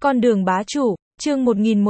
Con đường bá chủ, chương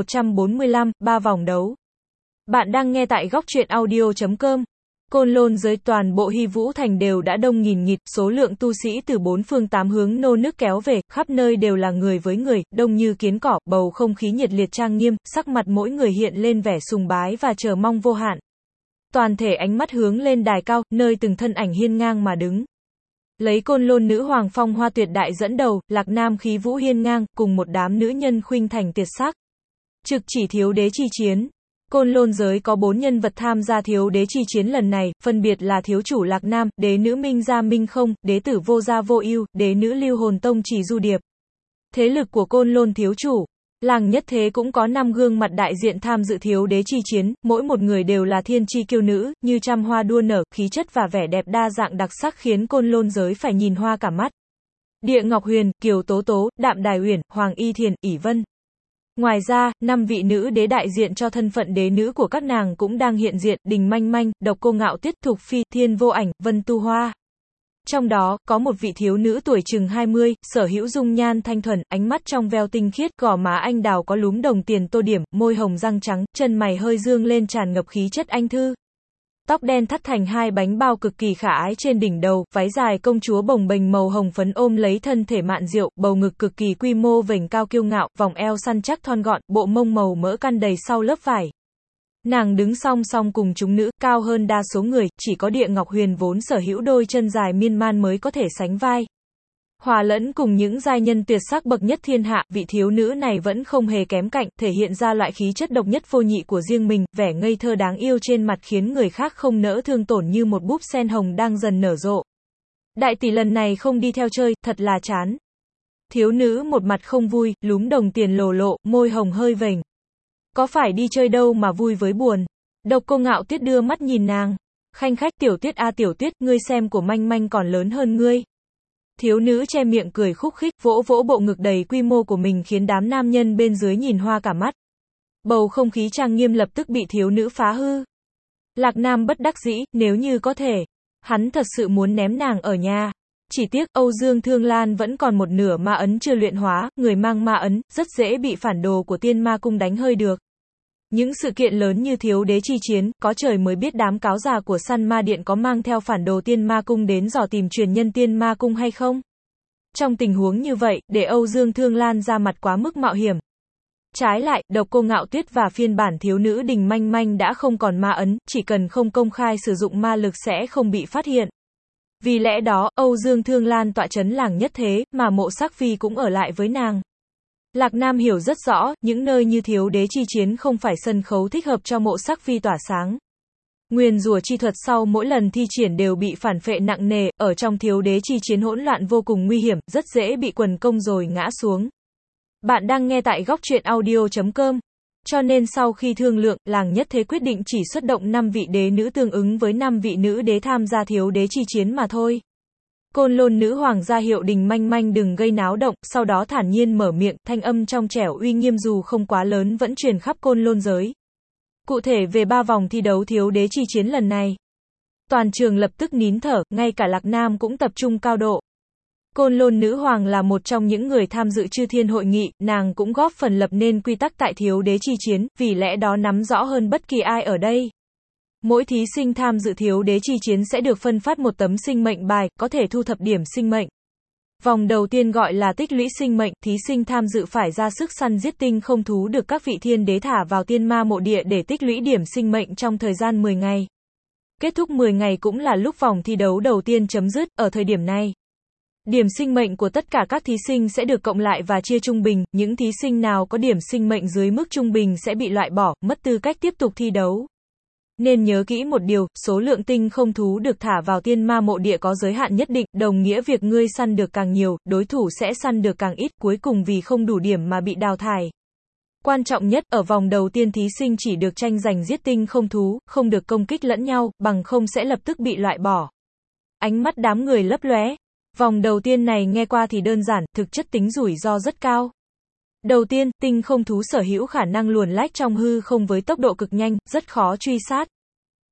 1145, 3 vòng đấu. Bạn đang nghe tại góc truyện audio.com. Côn Lôn giới toàn bộ Hy Vũ Thành đều đã đông nghìn nghịt, số lượng tu sĩ từ bốn phương tám hướng nô nức kéo về, khắp nơi đều là người với người, đông như kiến cỏ, bầu không khí nhiệt liệt trang nghiêm, sắc mặt mỗi người hiện lên vẻ sùng bái và chờ mong vô hạn. Toàn thể ánh mắt hướng lên đài cao, nơi từng thân ảnh hiên ngang mà đứng. Lấy Côn Lôn nữ hoàng Phong Hoa Tuyệt Đại dẫn đầu, Lạc Nam khí vũ hiên ngang, cùng một đám nữ nhân khuynh thành tuyệt sắc. Trực chỉ thiếu đế chi chiến. Côn Lôn giới có 4 nhân vật tham gia thiếu đế chi chiến lần này, phân biệt là thiếu chủ Lạc Nam, đế nữ Minh Gia Minh Không, đế tử Vô Gia Vô Ưu, đế nữ Lưu Hồn Tông Chỉ Du Điệp. Thế lực của Côn Lôn thiếu chủ, Làng Nhất Thế cũng có 5 gương mặt đại diện tham dự thiếu đế chi chiến, mỗi một người đều là thiên chi kiêu nữ, như trăm hoa đua nở, khí chất và vẻ đẹp đa dạng đặc sắc khiến Côn Lôn giới phải nhìn hoa cả mắt. Địa Ngọc Huyền, Kiều Tố Tố, Đạm Đài Uyển, Hoàng Y Thiền, ỷ Vân. Ngoài ra, 5 vị nữ đế đại diện cho thân phận đế nữ của các nàng cũng đang hiện diện, Đình Manh Manh, Độc Cô Ngạo Tuyết, Thục Phi, Thiên Vô Ảnh, Vân Tu Hoa. Trong đó, có một vị thiếu nữ tuổi chừng 20, sở hữu dung nhan thanh thuần, ánh mắt trong veo tinh khiết, gò má anh đào có lúm đồng tiền tô điểm, môi hồng răng trắng, chân mày hơi dương lên tràn ngập khí chất anh thư. Tóc đen thắt thành 2 bánh bao cực kỳ khả ái trên đỉnh đầu, váy dài công chúa bồng bềnh màu hồng phấn ôm lấy thân thể mạn diệu, bầu ngực cực kỳ quy mô vểnh cao kiêu ngạo, vòng eo săn chắc thon gọn, bộ mông màu mỡ căn đầy sau lớp vải. Nàng đứng song song cùng chúng nữ, cao hơn đa số người, chỉ có Địa Ngọc Huyền vốn sở hữu đôi chân dài miên man mới có thể sánh vai. Hòa lẫn cùng những giai nhân tuyệt sắc bậc nhất thiên hạ, vị thiếu nữ này vẫn không hề kém cạnh, thể hiện ra loại khí chất độc nhất vô nhị của riêng mình, vẻ ngây thơ đáng yêu trên mặt khiến người khác không nỡ thương tổn như một búp sen hồng đang dần nở rộ. Đại tỷ lần này không đi theo chơi, thật là chán. Thiếu nữ một mặt không vui, lúm đồng tiền lồ lộ, môi hồng hơi vểnh. Có phải đi chơi đâu mà vui với buồn. Độc Cô Ngạo Tuyết đưa mắt nhìn nàng. Khanh khách, Tiểu Tuyết a Tiểu Tuyết, ngươi xem của Manh Manh còn lớn hơn ngươi. Thiếu nữ che miệng cười khúc khích, vỗ vỗ bộ ngực đầy quy mô của mình khiến đám nam nhân bên dưới nhìn hoa cả mắt. Bầu không khí trang nghiêm lập tức bị thiếu nữ phá hư. Lạc Nam bất đắc dĩ, nếu như có thể, hắn thật sự muốn ném nàng ở nhà. Chỉ tiếc, Âu Dương Thương Lan vẫn còn một nửa ma ấn chưa luyện hóa, người mang ma ấn, rất dễ bị phản đồ của Tiên Ma Cung đánh hơi được. Những sự kiện lớn như thiếu đế chi chiến, có trời mới biết đám cáo già của Săn Ma Điện có mang theo phản đồ Tiên Ma Cung đến dò tìm truyền nhân Tiên Ma Cung hay không? Trong tình huống như vậy, để Âu Dương Thương Lan ra mặt quá mức mạo hiểm. Trái lại, Độc Cô Ngạo Tuyết và phiên bản thiếu nữ Đình Manh Manh đã không còn ma ấn, chỉ cần không công khai sử dụng ma lực sẽ không bị phát hiện. Vì lẽ đó, Âu Dương Thương Lan tọa trấn Làng Nhất Thế, mà Mộ Sắc Phi cũng ở lại với nàng. Lạc Nam hiểu rất rõ, những nơi như thiếu đế chi chiến không phải sân khấu thích hợp cho Mộ Sắc Phi tỏa sáng. Nguyền rủa chi thuật sau mỗi lần thi triển đều bị phản phệ nặng nề, ở trong thiếu đế chi chiến hỗn loạn vô cùng nguy hiểm, rất dễ bị quần công rồi ngã xuống. Bạn đang nghe tại góc truyện audio.com. Cho nên sau khi thương lượng, Làng Nhất Thế quyết định chỉ xuất động 5 vị đế nữ tương ứng với 5 vị nữ đế tham gia thiếu đế chi chiến mà thôi. Côn Lôn nữ hoàng ra hiệu Đình Manh Manh đừng gây náo động, sau đó thản nhiên mở miệng, thanh âm trong trẻo uy nghiêm dù không quá lớn vẫn truyền khắp Côn Lôn giới. Cụ thể về 3 vòng thi đấu thiếu đế chi chiến lần này, toàn trường lập tức nín thở, ngay cả Lạc Nam cũng tập trung cao độ. Côn Lôn nữ hoàng là một trong những người tham dự Chư Thiên hội nghị, nàng cũng góp phần lập nên quy tắc tại thiếu đế chi chiến, vì lẽ đó nắm rõ hơn bất kỳ ai ở đây. Mỗi thí sinh tham dự thiếu đế chi chiến sẽ được phân phát một tấm sinh mệnh bài, có thể thu thập điểm sinh mệnh. Vòng đầu tiên gọi là tích lũy sinh mệnh, thí sinh tham dự phải ra sức săn giết tinh không thú được các vị thiên đế thả vào tiên ma mộ địa để tích lũy điểm sinh mệnh trong thời gian 10 ngày. Kết thúc 10 ngày cũng là lúc vòng thi đấu đầu tiên chấm dứt, ở thời điểm này. Điểm sinh mệnh của tất cả các thí sinh sẽ được cộng lại và chia trung bình, những thí sinh nào có điểm sinh mệnh dưới mức trung bình sẽ bị loại bỏ, mất tư cách tiếp tục thi đấu. Nên nhớ kỹ một điều, số lượng tinh không thú được thả vào tiên ma mộ địa có giới hạn nhất định, đồng nghĩa việc ngươi săn được càng nhiều, đối thủ sẽ săn được càng ít, cuối cùng vì không đủ điểm mà bị đào thải. Quan trọng nhất, ở vòng đầu tiên thí sinh chỉ được tranh giành giết tinh không thú, không được công kích lẫn nhau, bằng không sẽ lập tức bị loại bỏ. Ánh mắt đám người lấp lóe. Vòng đầu tiên này nghe qua thì đơn giản, thực chất tính rủi ro rất cao. Đầu tiên, tinh không thú sở hữu khả năng luồn lách trong hư không với tốc độ cực nhanh, rất khó truy sát.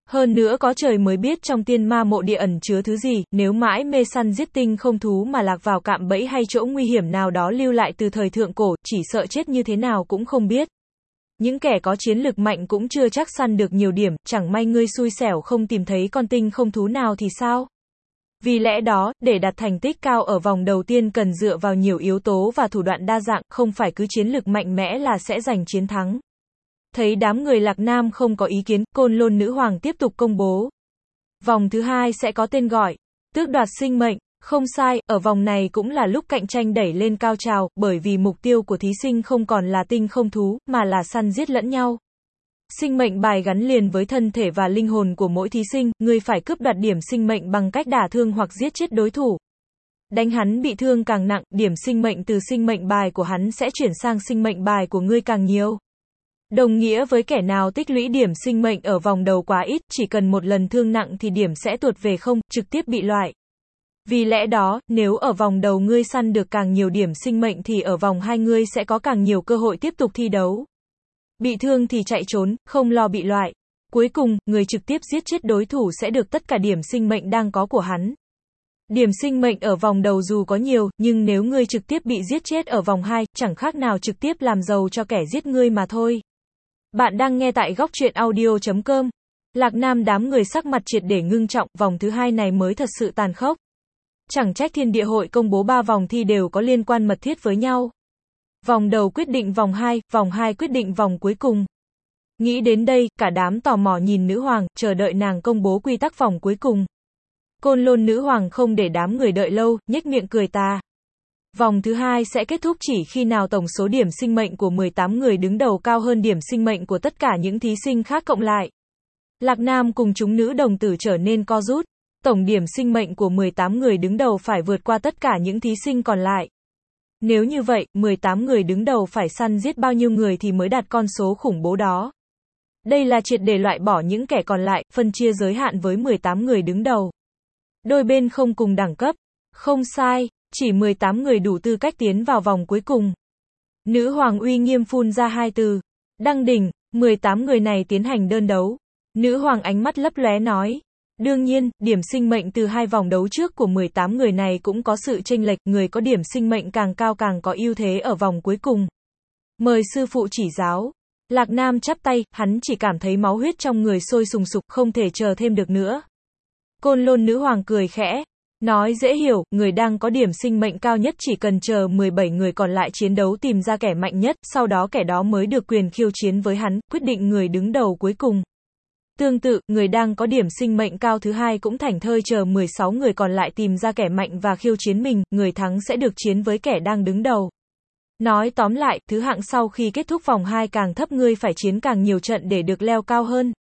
Hơn nữa có trời mới biết trong tiên ma mộ địa ẩn chứa thứ gì, nếu mãi mê săn giết tinh không thú mà lạc vào cạm bẫy hay chỗ nguy hiểm nào đó lưu lại từ thời thượng cổ, chỉ sợ chết như thế nào cũng không biết. Những kẻ có chiến lực mạnh cũng chưa chắc săn được nhiều điểm, chẳng may ngươi xui xẻo không tìm thấy con tinh không thú nào thì sao? Vì lẽ đó, để đạt thành tích cao ở vòng đầu tiên cần dựa vào nhiều yếu tố và thủ đoạn đa dạng, không phải cứ chiến lực mạnh mẽ là sẽ giành chiến thắng. Thấy đám người Lạc Nam không có ý kiến, Côn Lôn Nữ Hoàng tiếp tục công bố. Vòng thứ hai sẽ có tên gọi, tước đoạt sinh mệnh. Không sai, ở vòng này cũng là lúc cạnh tranh đẩy lên cao trào, bởi vì mục tiêu của thí sinh không còn là tinh không thú, mà là săn giết lẫn nhau. Sinh mệnh bài gắn liền với thân thể và linh hồn của mỗi thí sinh, ngươi phải cướp đoạt điểm sinh mệnh bằng cách đả thương hoặc giết chết đối thủ. Đánh hắn bị thương càng nặng, điểm sinh mệnh từ sinh mệnh bài của hắn sẽ chuyển sang sinh mệnh bài của ngươi càng nhiều. Đồng nghĩa với kẻ nào tích lũy điểm sinh mệnh ở vòng đầu quá ít, chỉ cần một lần thương nặng thì điểm sẽ tuột về không, trực tiếp bị loại. Vì lẽ đó, nếu ở vòng đầu ngươi săn được càng nhiều điểm sinh mệnh thì ở vòng 2 ngươi sẽ có càng nhiều cơ hội tiếp tục thi đấu. Bị thương thì chạy trốn, không lo bị loại. Cuối cùng, người trực tiếp giết chết đối thủ sẽ được tất cả điểm sinh mệnh đang có của hắn. Điểm sinh mệnh ở vòng đầu dù có nhiều, nhưng nếu ngươi trực tiếp bị giết chết ở vòng 2, chẳng khác nào trực tiếp làm giàu cho kẻ giết ngươi mà thôi. Bạn đang nghe tại góc truyện audio.com. Lạc Nam đám người sắc mặt triệt để ngưng trọng, vòng thứ 2 này mới thật sự tàn khốc. Chẳng trách Thiên Địa Hội công bố 3 vòng thi đều có liên quan mật thiết với nhau. Vòng đầu quyết định vòng 2 quyết định vòng cuối cùng. Nghĩ đến đây, cả đám tò mò nhìn nữ hoàng, chờ đợi nàng công bố quy tắc vòng cuối cùng. Côn Lôn Nữ Hoàng không để đám người đợi lâu, nhếch miệng cười tà. Vòng thứ 2 sẽ kết thúc chỉ khi nào tổng số điểm sinh mệnh của 18 người đứng đầu cao hơn điểm sinh mệnh của tất cả những thí sinh khác cộng lại. Lạc Nam cùng chúng nữ đồng tử trở nên co rút. Tổng điểm sinh mệnh của 18 người đứng đầu phải vượt qua tất cả những thí sinh còn lại. Nếu như vậy, 18 người đứng đầu phải săn giết bao nhiêu người thì mới đạt con số khủng bố đó. Đây là triệt để loại bỏ những kẻ còn lại, phân chia giới hạn với 18 người đứng đầu. Đôi bên không cùng đẳng cấp. Không sai, chỉ 18 người đủ tư cách tiến vào vòng cuối cùng. Nữ hoàng uy nghiêm phun ra 2 từ. Đăng đỉnh, 18 người này tiến hành đơn đấu. Nữ hoàng ánh mắt lấp lóe nói. Đương nhiên, điểm sinh mệnh từ 2 vòng đấu trước của 18 người này cũng có sự chênh lệch, người có điểm sinh mệnh càng cao càng có ưu thế ở vòng cuối cùng. Mời sư phụ chỉ giáo. Lạc Nam chắp tay, hắn chỉ cảm thấy máu huyết trong người sôi sùng sục, không thể chờ thêm được nữa. Côn Lôn Nữ Hoàng cười khẽ. Nói dễ hiểu, người đang có điểm sinh mệnh cao nhất chỉ cần chờ 17 người còn lại chiến đấu tìm ra kẻ mạnh nhất, sau đó kẻ đó mới được quyền khiêu chiến với hắn, quyết định người đứng đầu cuối cùng. Tương tự, người đang có điểm sinh mệnh cao thứ hai cũng thảnh thơi chờ 16 người còn lại tìm ra kẻ mạnh và khiêu chiến mình, người thắng sẽ được chiến với kẻ đang đứng đầu. Nói tóm lại, thứ hạng sau khi kết thúc vòng 2 càng thấp ngươi phải chiến càng nhiều trận để được leo cao hơn.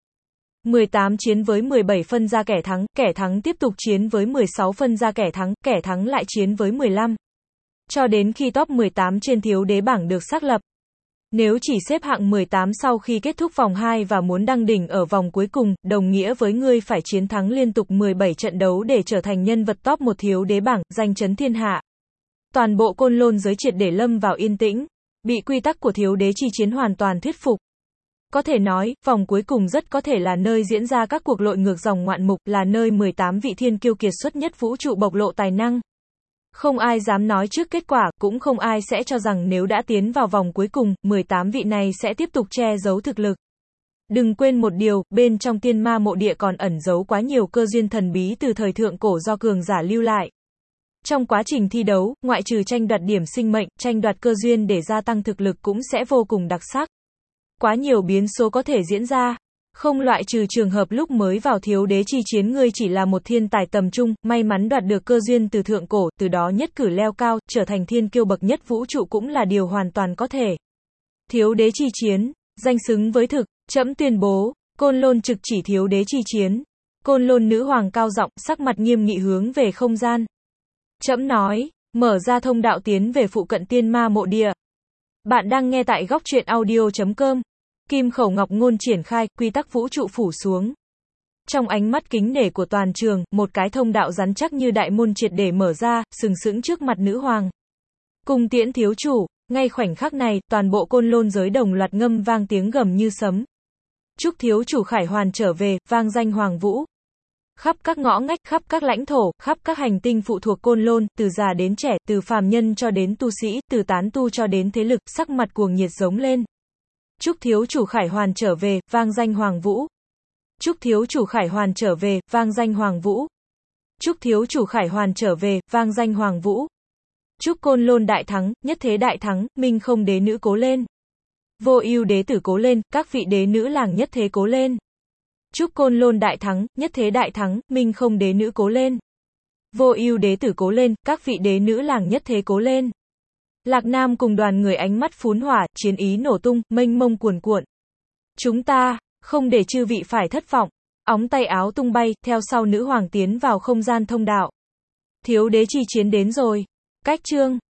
18 chiến với 17 phân ra kẻ thắng tiếp tục chiến với 16 phân ra kẻ thắng lại chiến với 15. Cho đến khi top 18 trên thiếu đế bảng được xác lập. Nếu chỉ xếp hạng 18 sau khi kết thúc vòng 2 và muốn đăng đỉnh ở vòng cuối cùng, đồng nghĩa với ngươi phải chiến thắng liên tục 17 trận đấu để trở thành nhân vật top 1 thiếu đế bảng, danh chấn thiên hạ. Toàn bộ Côn Lôn giới triệt để lâm vào yên tĩnh, bị quy tắc của thiếu đế chi chiến hoàn toàn thuyết phục. Có thể nói, vòng cuối cùng rất có thể là nơi diễn ra các cuộc lội ngược dòng ngoạn mục, là nơi 18 vị thiên kiêu kiệt xuất nhất vũ trụ bộc lộ tài năng. Không ai dám nói trước kết quả, cũng không ai sẽ cho rằng nếu đã tiến vào vòng cuối cùng, 18 vị này sẽ tiếp tục che giấu thực lực. Đừng quên một điều, bên trong tiên ma mộ địa còn ẩn giấu quá nhiều cơ duyên thần bí từ thời thượng cổ do cường giả lưu lại. Trong quá trình thi đấu, ngoại trừ tranh đoạt điểm sinh mệnh, tranh đoạt cơ duyên để gia tăng thực lực cũng sẽ vô cùng đặc sắc. Quá nhiều biến số có thể diễn ra. Không loại trừ trường hợp lúc mới vào thiếu đế chi chiến ngươi chỉ là một thiên tài tầm trung, may mắn đoạt được cơ duyên từ thượng cổ, từ đó nhất cử leo cao, trở thành thiên kiêu bậc nhất vũ trụ cũng là điều hoàn toàn có thể. Thiếu đế chi chiến, danh xứng với thực, trẫm tuyên bố, Côn Lôn trực chỉ thiếu đế chi chiến. Côn Lôn Nữ Hoàng cao giọng, sắc mặt nghiêm nghị hướng về không gian. Trẫm nói, mở ra thông đạo tiến về phụ cận tiên ma mộ địa. Bạn đang nghe tại góc truyện audio.com. Kim khẩu ngọc ngôn triển khai, quy tắc vũ trụ phủ xuống. Trong ánh mắt kính nể của toàn trường, một cái thông đạo rắn chắc như đại môn triệt để mở ra, sừng sững trước mặt nữ hoàng. Cung tiễn thiếu chủ, ngay khoảnh khắc này, toàn bộ Côn Lôn giới đồng loạt ngâm vang tiếng gầm như sấm. Chúc thiếu chủ Khải Hoàn trở về, vang danh Hoàng Vũ. Khắp các ngõ ngách, khắp các lãnh thổ, khắp các hành tinh phụ thuộc Côn Lôn, từ già đến trẻ, từ phàm nhân cho đến tu sĩ, từ tán tu cho đến thế lực, sắc mặt cuồng nhiệt giống lên. Chúc thiếu chủ Khải Hoàn trở về, vang danh Hoàng Vũ. Chúc thiếu chủ Khải Hoàn trở về, vang danh Hoàng Vũ. Chúc thiếu chủ Khải Hoàn trở về, vang danh Hoàng Vũ. Chúc Côn Lôn đại thắng, nhất thế đại thắng, minh không đế nữ cố lên. Vô ưu đế tử cố lên, các vị đế nữ làng nhất thế cố lên. Chúc Côn Lôn đại thắng, nhất thế đại thắng, minh không đế nữ cố lên. Vô ưu đế tử cố lên, các vị đế nữ làng nhất thế cố lên. Lạc Nam cùng đoàn người ánh mắt phún hỏa, chiến ý nổ tung, mênh mông cuồn cuộn. Chúng ta, không để chư vị phải thất vọng. Óng tay áo tung bay, theo sau nữ hoàng tiến vào không gian thông đạo. Thiếu đế chi chiến đến rồi. Cách chương